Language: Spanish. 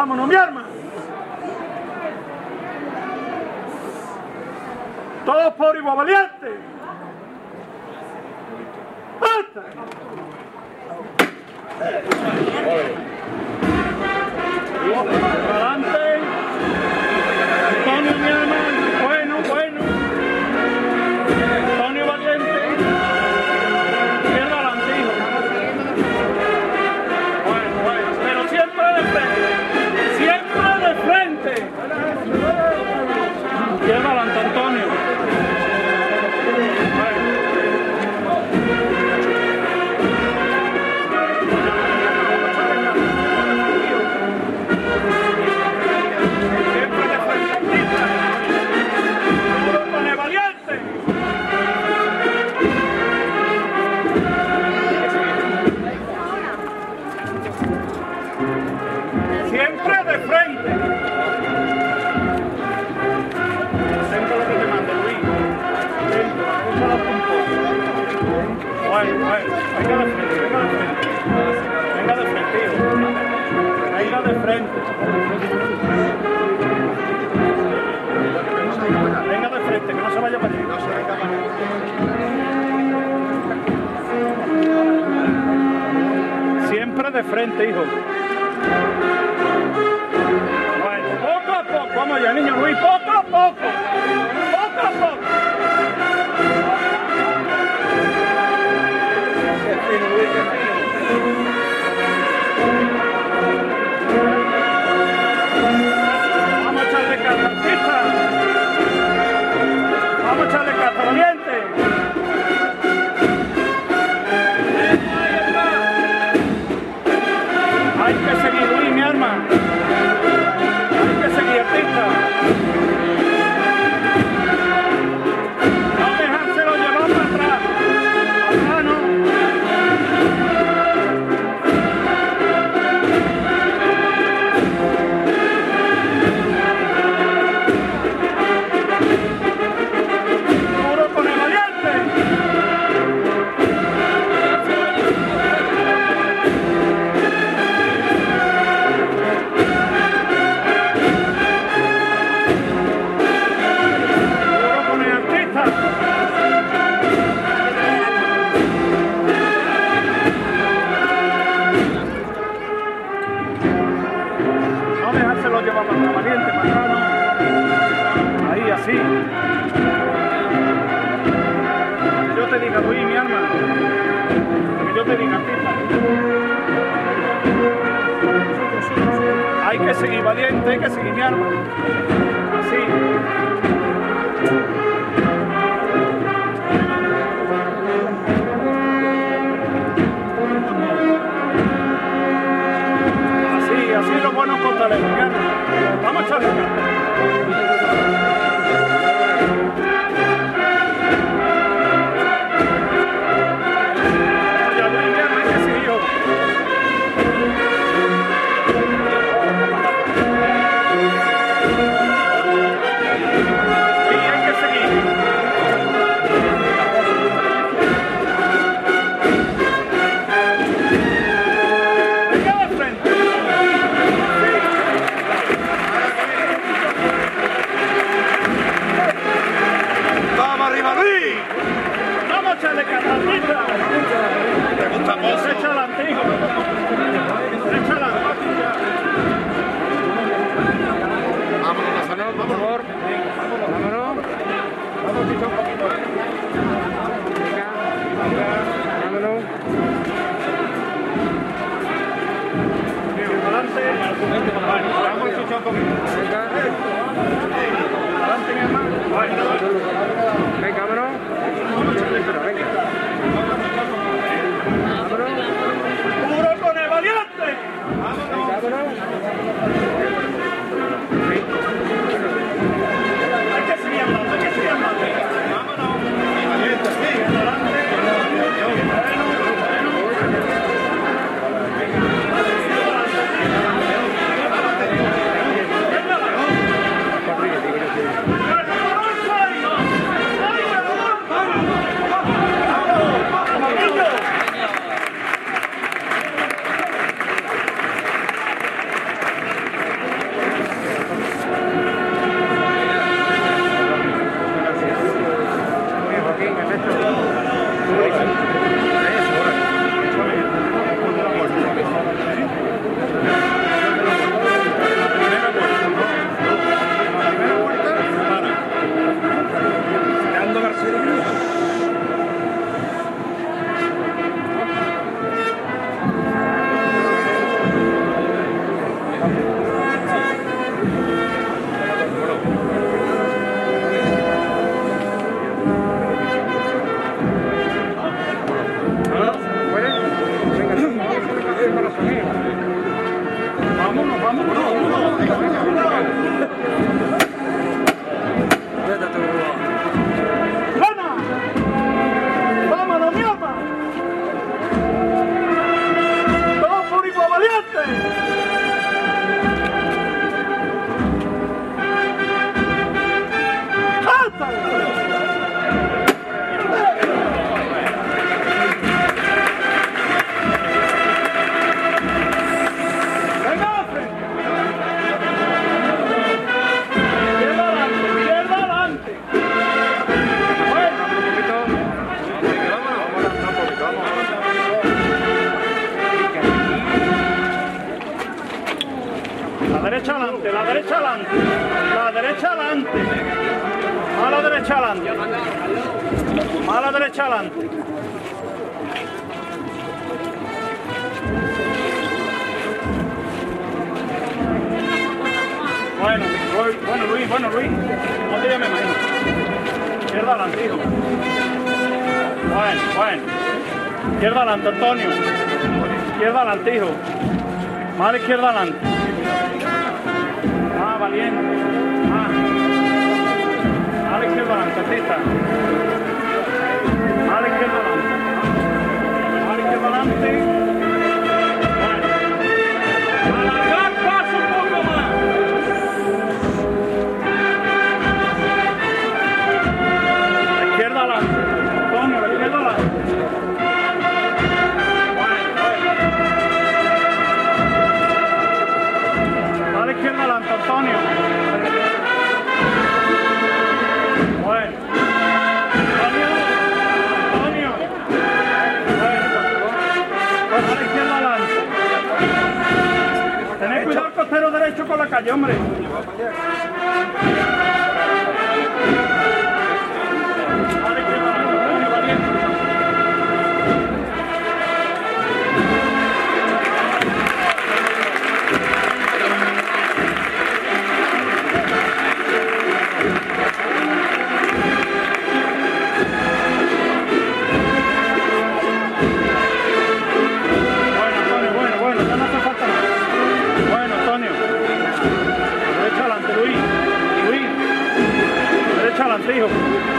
vámonos, mi arma. Todos por igual valiente. ¡Basta! Adelante. Antonio, mi arma. Bueno. Antonio valiente. Izquierda adelante, hijo. Bueno. Pero siempre de frente. Siempre de frente. Izquierda adelante, Antonio. Venga de frente, que no se vaya para allí. Siempre de frente, hijo. Bueno, poco a poco, vamos allá, niño Luis, poco a poco. Vamos a echarle casa, artista. Vamos a echarle casa, valiente. Hay que seguir, Luis, mi arma. Hay que seguir, artista. No dejárselo llevar para atrás. Acá no. Valiente, Marcano. Ahí, así. Que yo te diga, Luis, mi arma. Que yo te diga, artista. Hay que seguir, valiente, hay que seguir, mi arma. Así. Así los buenos costaleros, mi arma. Vamos a echarle acá. Ya Luis, mi arma, hay que seguir. Y hay que seguir. Venga de frente. Vamos a echarle catapita. Echa adelante, hijo. Echa adelante. Vámonos, por favor. Vámonos. Vamos, Chicho, un poquito. Venga. Vámonos. Adelante. Vamos, Chicho, un poquito. Venga. Adelante, mi hermano. Venga, vámonos. Venga. ¡Puro con el valiente! Vámonos. Hay que seguir andando, hay que seguir andando. Vámonos. Valiente, sí. Adelante. derecha adelante. Mala derecha adelante. Mala derecha adelante. Bueno, Luis. No te llames más. Izquierda adelante, hijo. Bueno. Izquierda adelante, Antonio. Izquierda adelante, hijo. Mala izquierda adelante. Valiente. Mala izquierda adelante, artista. Mala izquierda adelante. Mala izquierda adelante. Alargar paso un poco más. La izquierda adelante. Antonio, la izquierda adelante. Mala izquierda adelante, Antonio. Antonio. A la izquierda adelante. Tened cuidado el costero derecho con la calle, hombre. A la izquierda adelante, valiente. Adelante, hijo.